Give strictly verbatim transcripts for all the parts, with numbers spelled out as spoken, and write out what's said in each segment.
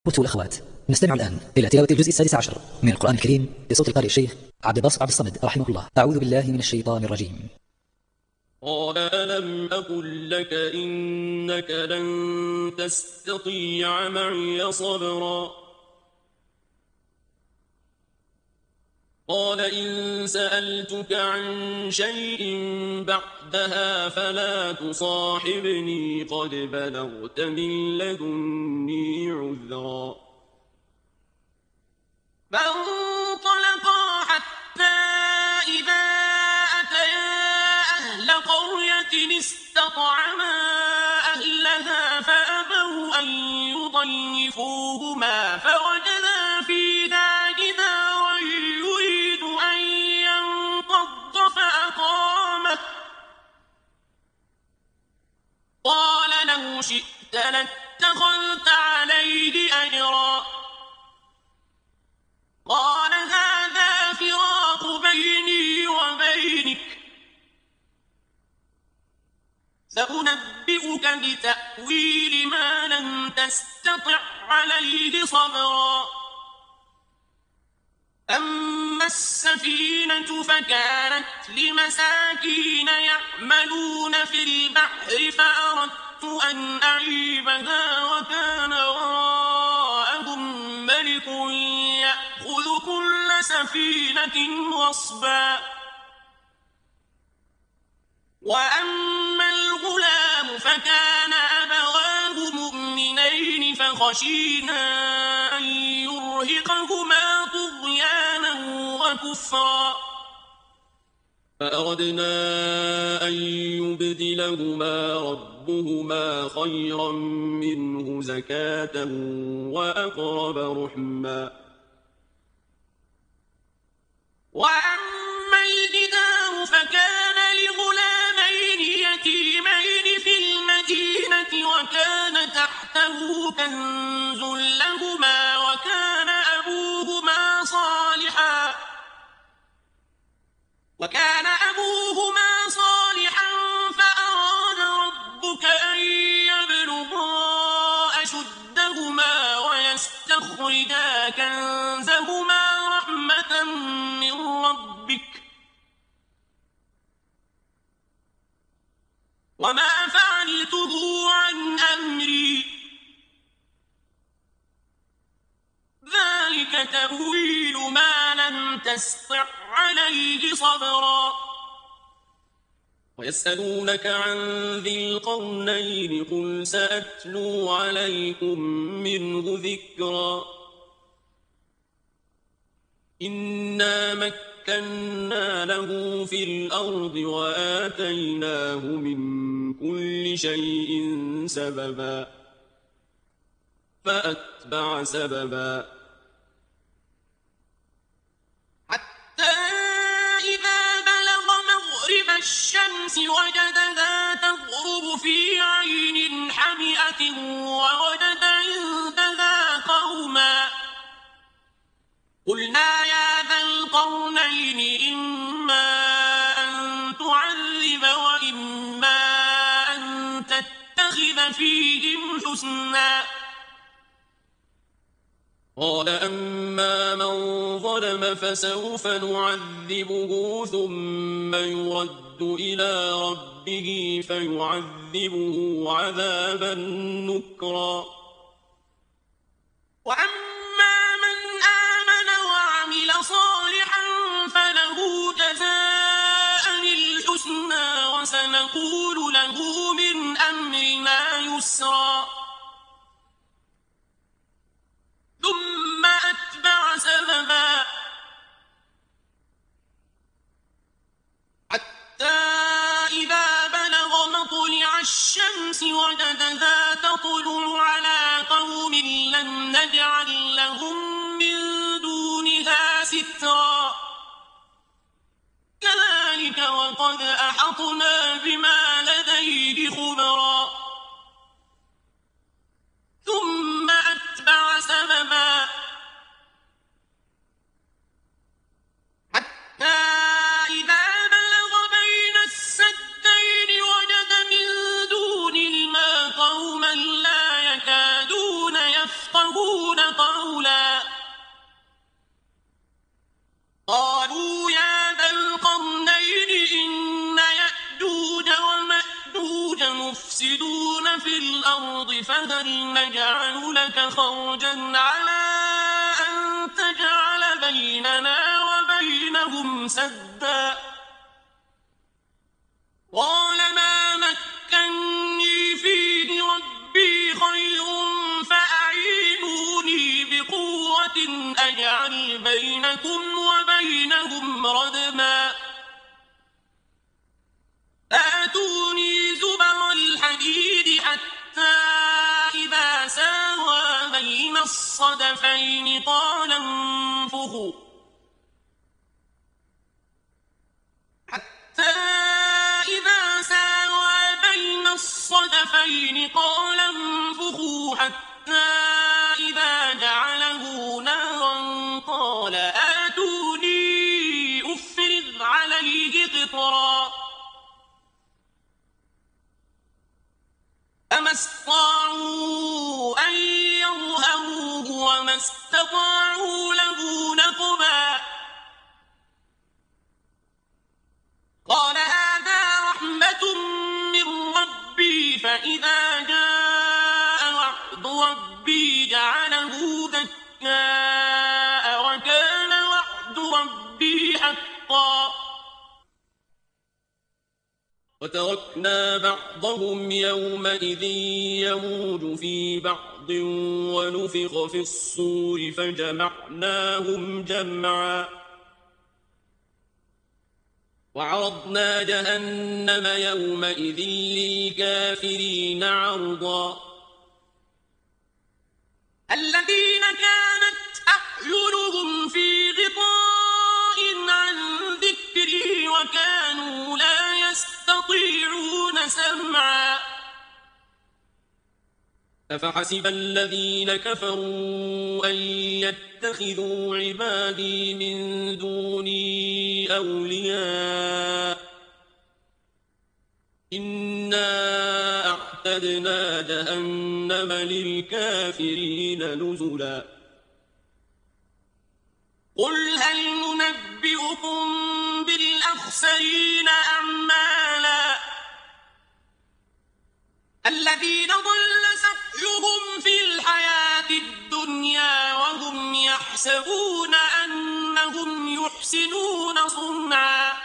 أخوة الأخوات، نستمع الآن إلى تلاوة الجزء السادس عشر من القرآن الكريم بصوت القارئ الشيخ عبد الباسط عبد الصمد رحمه الله. أعوذ بالله من الشيطان الرجيم. قال ألم أقل لك إنك لن تستطيع معي صبرا قال إن سألتك عن شيء بعدها فلا تصاحبني قد بلغت من لدني عذرا فانطلقا حتى إذا أتيا أهل قرية استطعما أهلها فأبوا أن يضيفوهما فوجدا فيها جدارا يريد أن ينقض فأقامه قال لو شئت لاتخذت عليه أجرا قال هذا فراق بيني وبينك سأنبئك بتأويل ما لم تستطع عليه صبرا أما السفينة فكانت لمساكين يعملون في البحر فأردت أن أعيبها وكان وراءهم ملك يأخذ كل سفينة غصبا وأما الغلام فكان أبواه مؤمنين فخشينا أن يرهقهما طغيانا وكفرا فأردنا أن يبدلهما ربهما خيرا منه زكاة وأقرب رحما وأما الجدار فكان لغلامين يتيمين في المدينة وكان تحته كنز لهما وكان أبوهما صالحا وكان أبوهما صالحا فأراد ربك أن يبلغا أشدهما ويستخرجا كنزهما رحمة من ربك وما فعلته عن أمري ذلك تأويل ما لم تستطع عليه صبرا ويسألونك عن ذي القرنين قل سأتلو عليكم منه ذكرا إنا مكنا له في الأرض وآتيناه من كل شيء سببا فأتبع سببا حتى إذا بلغ مغرب الشمس وجدها تغرب في عين حمئة ووجد عندها قوما قلنا يا ذا القرنين إما أن تعذب وإما أن تتخذ فيهم حسنا قال أما من ظلم فسوف نعذبه ثم يرد إلى ربه فيعذبه عذابا نكرا وأما من آمن وعمل صالحا فله جزاء الحسنى وسنقول له من أمرنا يسرا ثم أتبع سببا حتى إذا بلغ مطلع الشمس وجدها تطلع على قوم لم نجعل لهم من دونها سترا كذلك وقد أحطنا بما لديه خبرا ثم أتبع سببا حتى إذا بلغ بين السدين وجد من دون الماء قوما لا يكادون يفقهون يفقهون قولا قالوا يا ذا القرنين إن يأجوج ومأجوج مفسدون في الأرض فهل نجعل لك خرجا على أن تجعل بيننا وبينهم سدا قال ما مكني فيه ربي خير فأعينوني بقوة أجعل بينكم وبينهم ردما آتوني زبر الحديد حتى إذا ساوى بين الصدفين قال انفخوا حتى إذا ساوى بين الصدفين قال انفخوا حتى إذا جعله نارا قال آتوني أفرغ عليه قطرا فما استطاعوا أن يظهروه وما استطاعوا له نقبا قال هذا رحمة من ربي فإذا جاء وعد ربي جعله دكاء وكان وعد ربي حقا وتركنا بعضهم يومئذ يموج في بعض ونفخ في الصور فجمعناهم جمعا وعرضنا جهنم يومئذ للكافرين عرضا الذين كانت أعينهم في غطاء عن ذكري وكانوا لا يستطيعون سمعا أفحسب الذين كفروا أن يتخذوا عبادي من دوني أولياء إنا أعتدنا جهنم للكافرين نزلا قل هل ننبئكم بالأخسرين أعمالا الذين ضل سعيهم في الحياة الدنيا وهم يحسبون أنهم يحسنون صنعا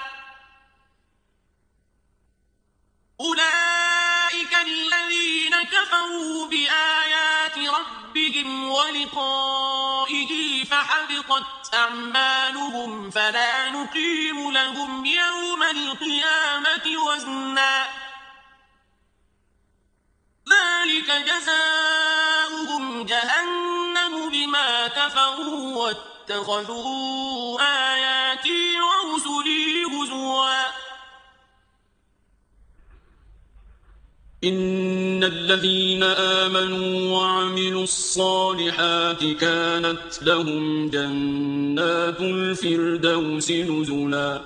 أولئك الذين كفروا بآيات ربهم ولقائه فحبطت أعمالهم فلا نقيم لهم يوم القيامة وزنا ذلك جزاؤهم جهنم بما كفروا واتخذوا آياتي ورسلي هزوا إن الذين آمنوا وعملوا الصالحات كانت لهم جنات الفردوس نزلا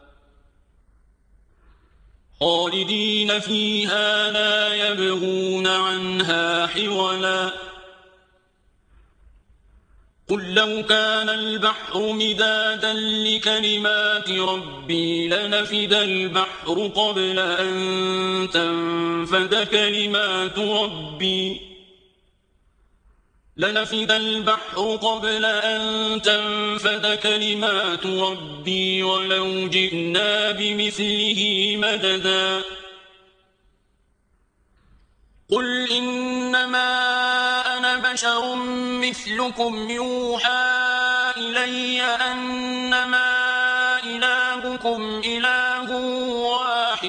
خالدين فيها لا يبغون عنها حولا قل لو كان البحر مدادا لكلمات ربي لنفد البحر قبل أن تنفد كلمات ربي لنفد البحر قبل أن تنفد كلمات ربي ولو جئنا بمثله مددا قل إنما أنا بشر مثلكم يوحى إلي أنما إلهكم إله واحد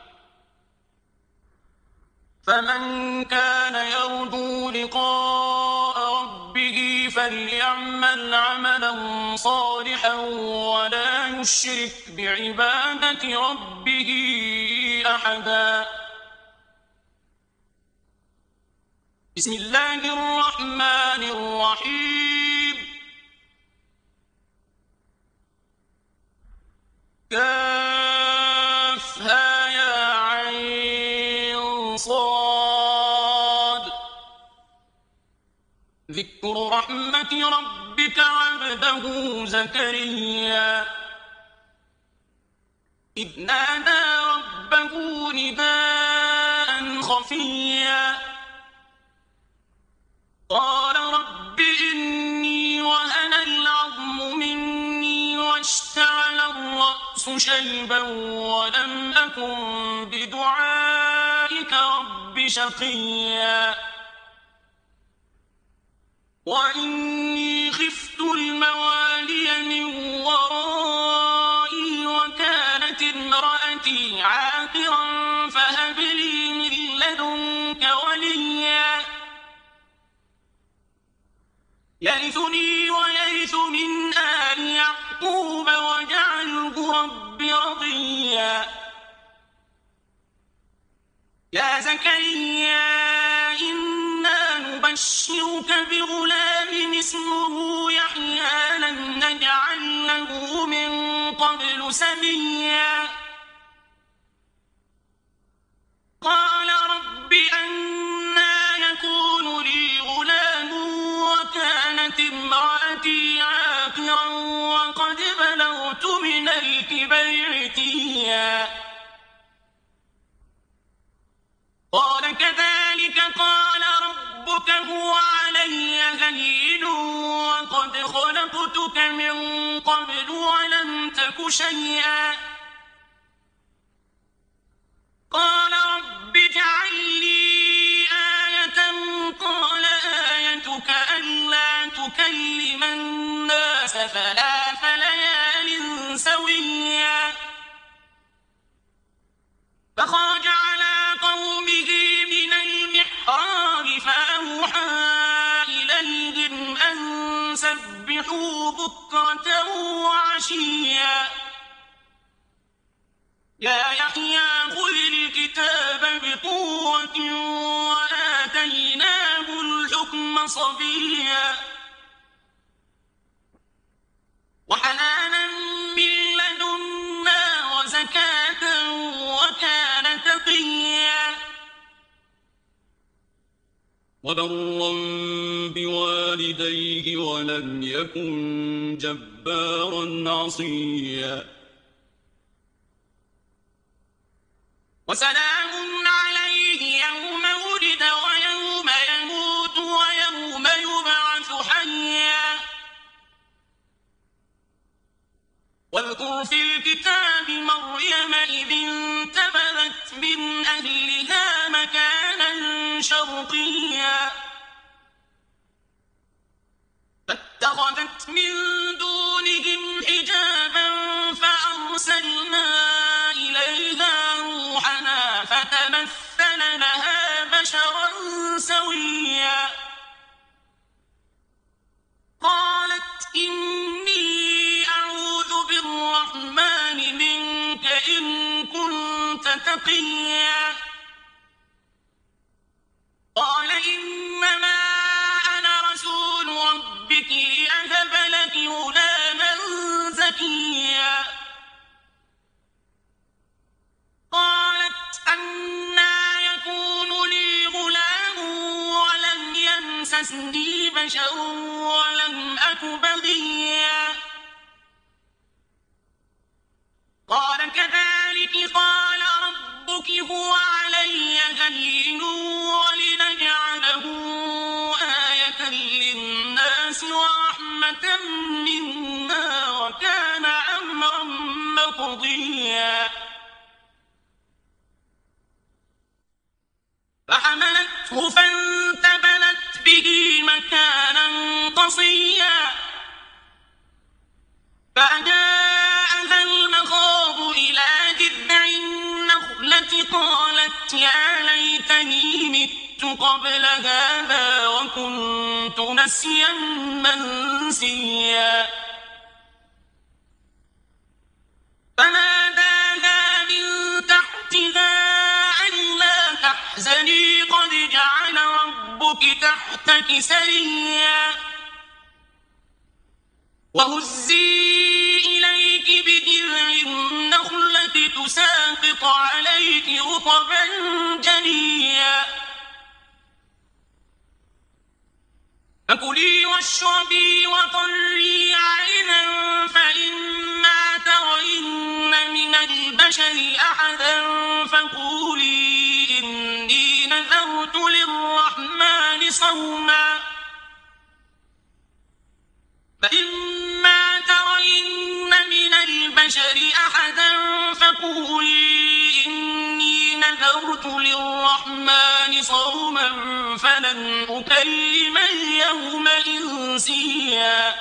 فمن كان يرجو لقاء ربه فليعمل عملا صالحا ولا يشرك بعبادة ربه أحدا بسم الله الرحمن الرحيم كافها يا عين صاد ذكر رحمة ربك عبده زكريا إذ نادى ربه نداء خفيا قال رب إني وهن العظم مني واشتعل الرأس شيبا ولم أكن بدعائك رب شقيا وإني خفت الموالي من ورائي وكانت امرأتي عاقرا فهب لي من لدنك وليا يرثني ويرث من آل يعقوب واجعله رب رضيا يا زكريا إنا نبشرك بغلام اسمه يحيى لم نجعل له من قبل سميا قال رب أنى يكون لي غلام وكانت امرأتي عاقرا وقد بلغت من الكبر عتيا قال كذلك قال ربك هو علي هين وقد خلقتك من قبل ولم تك شيئا قال رب اجعل لي آية قال آيتك ألا تكلم الناس ثلاث ليال سويا فخرج على قومه من المحراب فأوحى إليهم أن سبحوا بكرة وعشيا يا يحيى خذ الكتاب بقوة وآتيناه الحكم صبيا وحنانا من لدنا وزكاة وكان تقيا وبرا بوالديه ولم يكن جبارا عصيا وسلام عليه يوم ولد ويوم يموت ويوم يبعث حيا واذكر في الكتاب مريم إذ انتبذت من أهلها مكانا شرقيا فاتخذت من دونهم حجابا فأرسلنا إليها روحنا فتمثل لها بشرا سويا قالت إني أعوذ بالرحمن منك إن كنت تقيا قال إنما أنا رسول ربك لأهب لك غلاما زكيا قالت أنى يكون لي غلام ولم يمسسني بشر ولم أك بغيا قال كذلك قال ربك هو علي هين ولنجعله آية للناس ورحمة منا وكان أمرا مقضيا فحملته فانتبذت به مكانا قصيا فأجاءها المخاض إلى جذع النخلة قالت يا ليتني مت قبل هذا وكنت نسيا منسيا فناداها من تحتها ألا تحزني قد جعل ربك تحتك سريا وهزي إليك بجذع النخلة تساقط عليك رطبا جنيا فكلي واشربي وقري عينا فإما ترين من البشر أحدا فقولي إني نذرت للرحمن صوما فإما ترين من البشر أحدا فقولي إني نذرت للرحمن صوما فلن أكلم اليوم إنسيا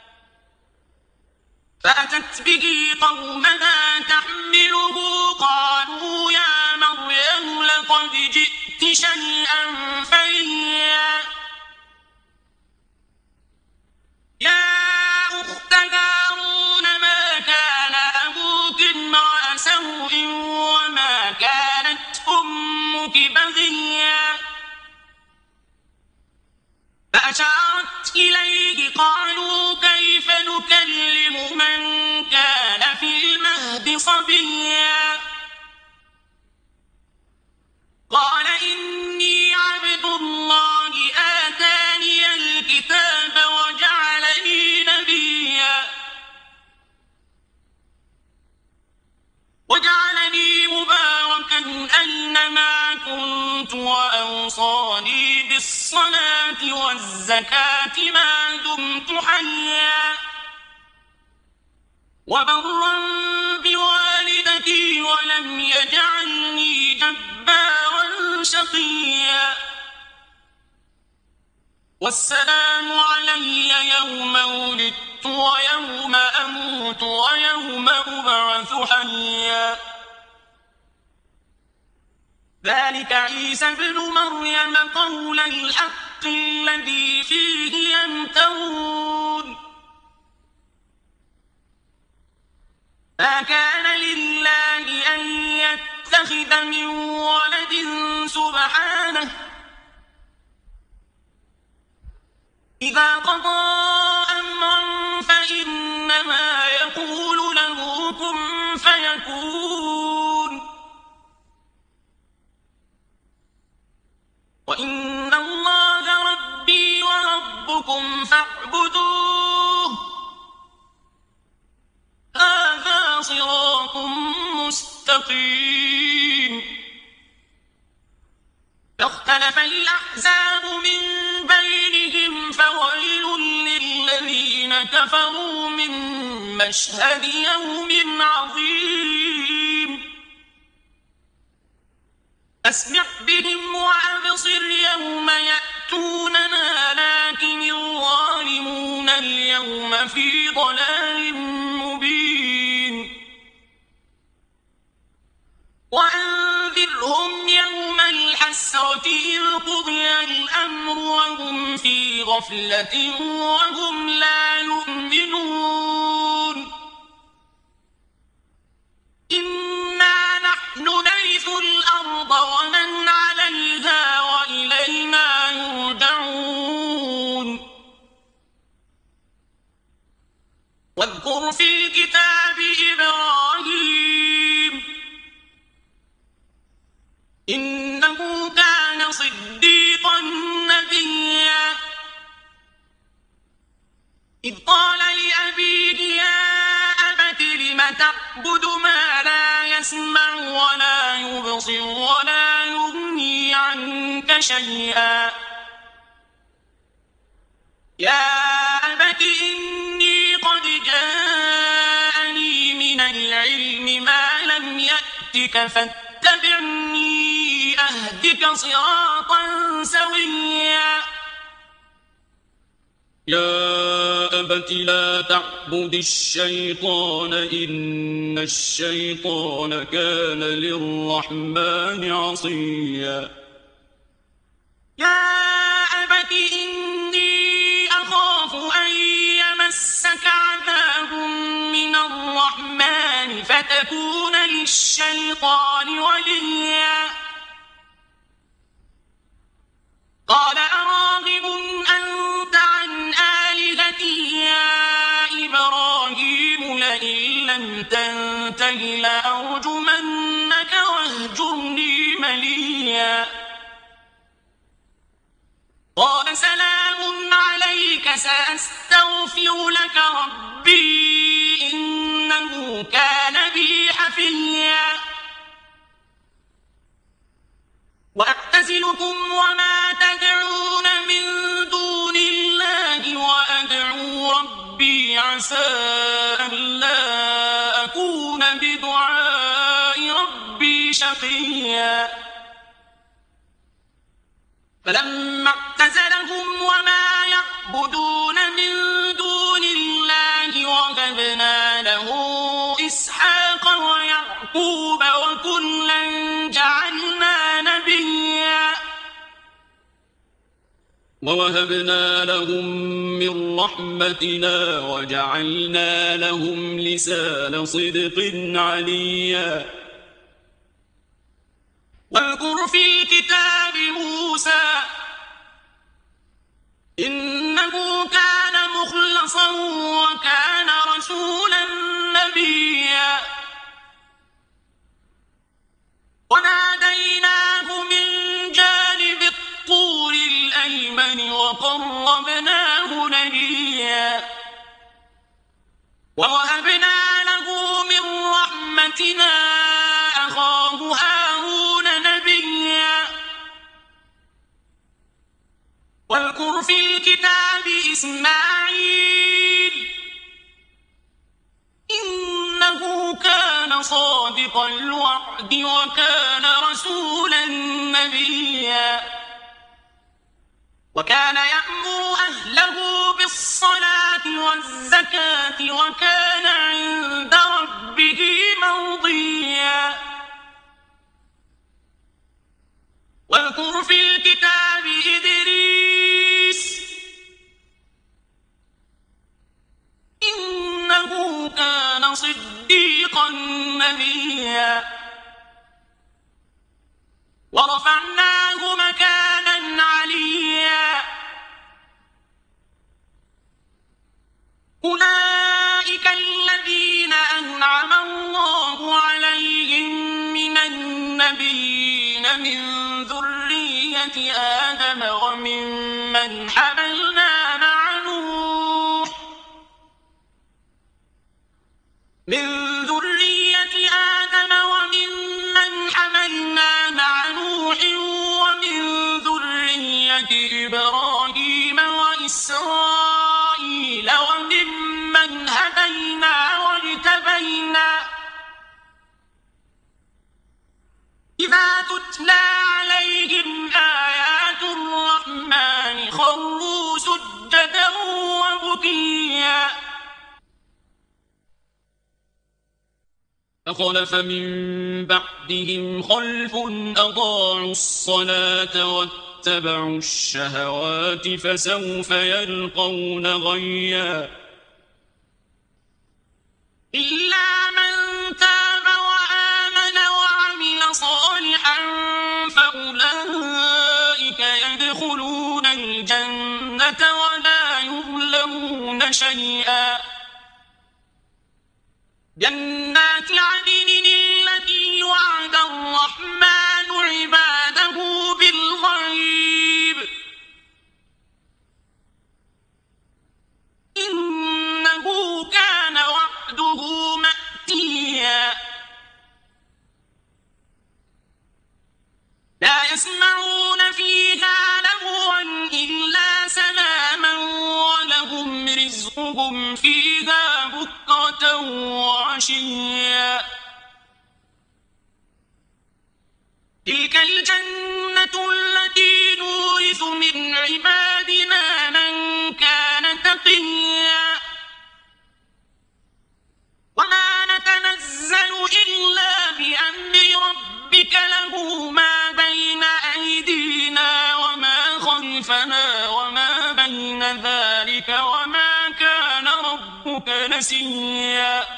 فأتت به قومها تحمله قالوا يا مريم لقد جئت شيئا فريا يا أخت هارون ما كان أبوك امرأ سوء وما كانت أمك بغيا فأشارت إليه قالوا كيف نكلم من كان في المهد صبيا قال إني عبد الله آتاني الكتاب وجعلني نبيا وجعلني مباركا أينما كنت وأوصاني بالصلاة والزكاة ما دمت حيا وبرا بوالدتي ولم يجعلني جبارا شقيا والسلام علي يوم ولدت ويوم أموت ويوم أبعث حيا ذلك عيسى ابن مريم قول الحق الذي فيه يمترون ما كان لله أن يتخذ من ولد سبحانه إذا قضى أمرا فإنما يقول له كن فيكون وإن الله ربي وربكم فاعبدوه هذا صراط مستقيم فاختلف الأحزاب من بينهم فويل للذين كفروا من مشهد يوم عظيم أسمع بهم وأبصر يوم يأتوننا لكن الظالمون اليوم في ضلال مبين وأنذرهم يوم الحسرة إذ قضي الأمر وهم في غفلة وهم لا يؤمنون إنا نحن نرث الأرض ومن عليها وإلينا يرجعون واذكر في الكتاب إبراهيم إنه كان صديقا نبيا إذ قال لأبيه يا أبت لم تعبد ما لا يسمع ولا يبصر ولا يغني عنك شيئا يا أبت إني قد جاءني من العلم ما لم يأتك فاتبعني أهدك صراطا سويا يا أبت لا تعبد الشيطان إن الشيطان كان للرحمن عصيا يا أبت إني أخاف أن يمسك عذاب من الرحمن فتكون للشيطان وليا قال أراغب أنت عن آلهتي يا إبراهيم لئن لم تنته لأرجمنك واهجرني مليا قال سلام عليك سأستغفر لك ربي إنه كان بي حفيا وأعتزلكم وما تدعون من دون الله وأدعو ربي عسى ألا أكون بدعاء ربي شقيا فلما اعتزلهم وما يعبدون من دون الله وهبنا له إسحاق ويعقوب وكلا جعلنا نبيا ووهبنا لهم من رحمتنا وجعلنا لهم لسان صدق عليا واذكر في الكتاب موسى إنه كان مخلصا وكان رسولا نبيا وناديناه من جانب الطور الأيمن وقربناه نجيا ووهبنا له من رحمتنا أخاه هارون نبيا واذكر في الكتاب إسماعيل إنه كان صادق الوعد وكان رسولا نبيا وكان يأمر أهله بالصلاة والزكاة وكان عند ربه مرضيا واذكر في الكتاب إدريس إنه كان صديقا نبيا ورفعناه مكانا عليا أولئك الذين أنعم الله عليهم من النبيين من ذرية آدم وممن حملنا مع نوح من ذرية آدم وممن حملنا مع نوح ومن ذرية إبراهيم وإسرائيل وممن هدينا واجتبينا إذا تتلى عليهم آيات الرحمن خروا سجدا وبكيا فخلف من بعدهم خلف أضاعوا الصلاة واتبعوا الشهوات فسوف يلقون غيا إلا من تاب وآمن وعمل صالحا فأولئك يدخلون الجنة ولا يظلمون شيئا جنات عدن التي وعد الرحمن عباده بالغيب إنه كان وعده مأتيا لا يسمعون فيها لغوا إلا سلاما ولهم رزقهم فيها بكرة وعشيا تلك الجنة التي نورث من عبادنا من كان تقيا وما نتنزل إلا بأمر ربك له ما بين أيدينا وما خلفنا وما بين ذلك وما كان ربك نسيا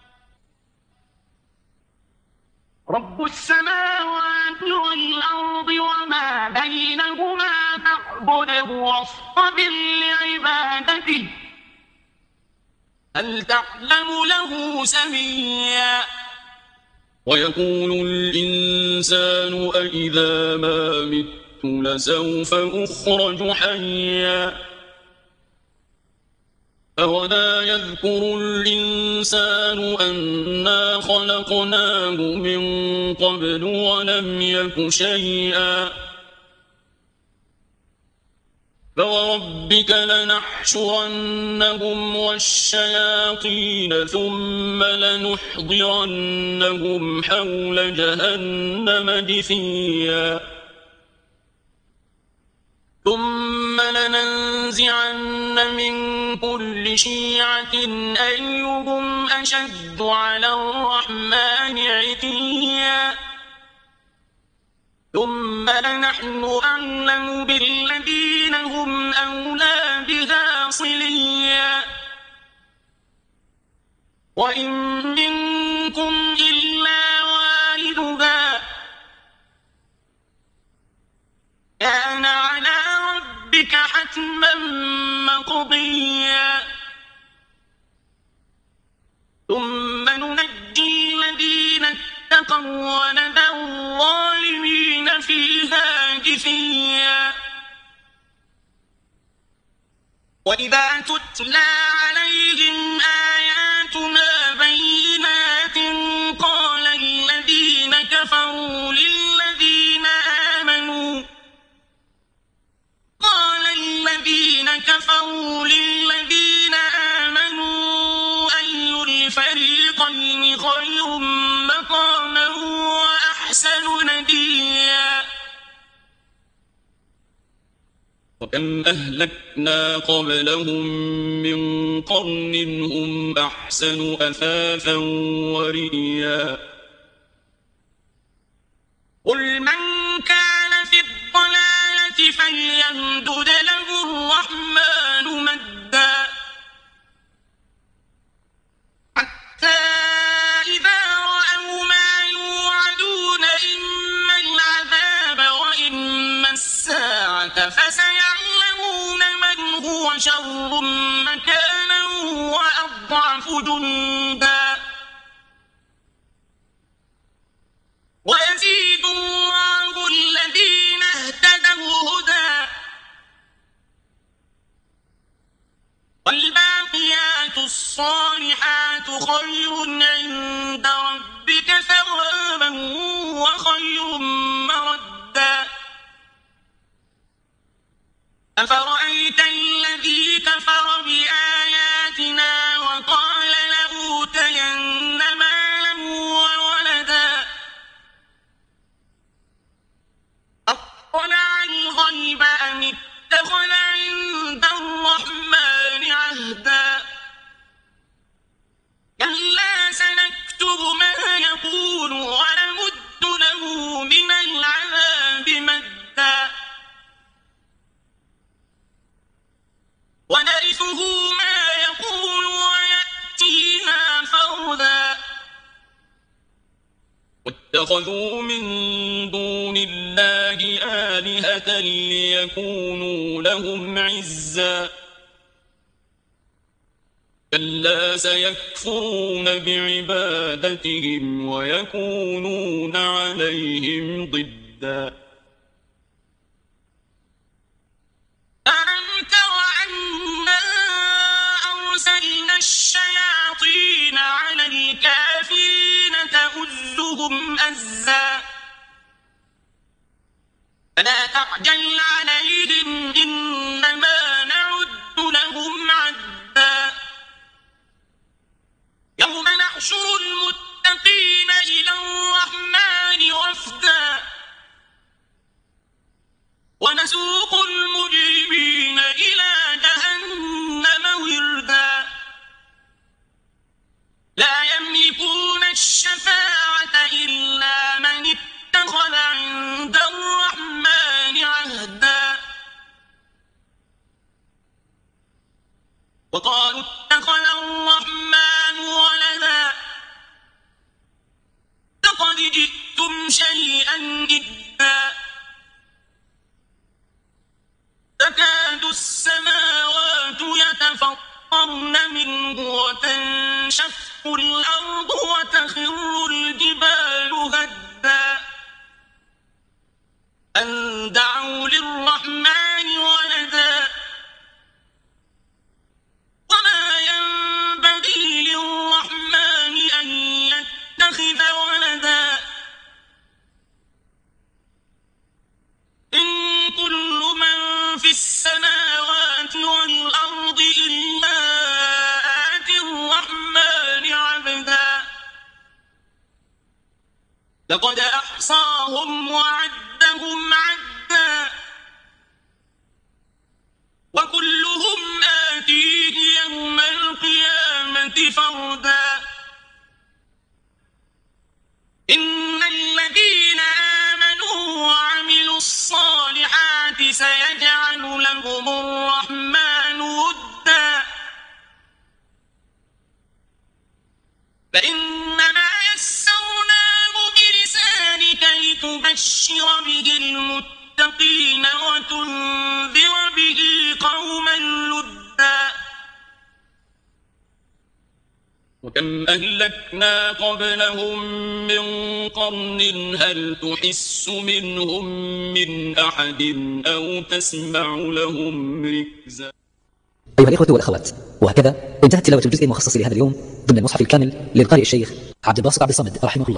رب السماوات والأرض وما بينهما فاعبده واصطبر لعبادته هل تعلم له سميا ويقول الإنسان أإذا ما مت لسوف أخرج حيا أولا يذكر الإنسان أنا خلقناه من قبل ولم يك شيئا فوربك لنحشرنهم والشياطين ثم لنحضرنهم حول جهنم جثيا ثم لننزعن من كل شيعة أيهم أشد على الرحمن عتيا ثم لنحن أعلم بالذين هم أولى بها صليا وإن منكم إلا واردها كان على ربك حتما مقضيا ثم ننجي الذين اتقوا ونذر الظالمين فيها جثيا وإذا تتلى عليهم آياتنا بينات قال الذين كفروا للذين آمنوا قال الذين كفروا للذين آمنوا أي الفريقين خير مقاما وأحسن نديا وكم أهلكنا قبلهم من قرن هم أحسن أثاثا ورئيا قل من كان في الضلالة فليمدد له الرحمن مدا حتى إذا رأوا ما يوعدون إما العذاب وإما الساعة فسيعلمون من هو شر مكانا وأضعف جندا ويزيد الله الذين اهتدوا هدى والباقيات الصالحات خير عند ربك ثوابا وخير مردا أفرأيت الذي كفر بآياتنا وقال لأوتين مالا وولدا أطلع الغيب أم اتخذ عند الرحمن عهدا كلا سنكتب ما يقول ونمد له من العذاب مدا ونرثه ما يقول ويأتينا فردا واتخذوا من دون الله آلهة ليكونوا لهم عزا كلا سيكفرون بعبادتهم ويكونون عليهم ضدا ألم تر أنا أرسلنا الشياطين على الكافرين تؤزهم أزا فلا تعجل عليهم إنما نعد لهم عدا يوم نحشر المتقين إلى الرحمن وفدا ونسوق المجرمين إلى جهنم وردا لا يملكون الشفاعة إلا من اتخذ عند الرحمن عهدا وقالوا اتخذ الرحمن ولدا لقد جئتم شيئا إدا تكاد السماوات يتفطرن منه وتنشق الأرض وتخر الجبال هدا أن دعوا فردا إن الذين آمنوا وعملوا الصالحات سيجعل لهم الرحمن ودا فإنما يسرناه بلسانك لتبشر به المتقين وتنذر به قوما لدا وكم أهلكنا قبلهم من قرن هل تحس منهم من أحد أو تسمع لهم ركزا. أيها الإخوة والأخوات، وهكذا انتهت تلاوة الجزء المخصص لهذا اليوم ضمن المصحف الكامل للقارئ الشيخ عبد الباسط عبد الصمد رحمه الله.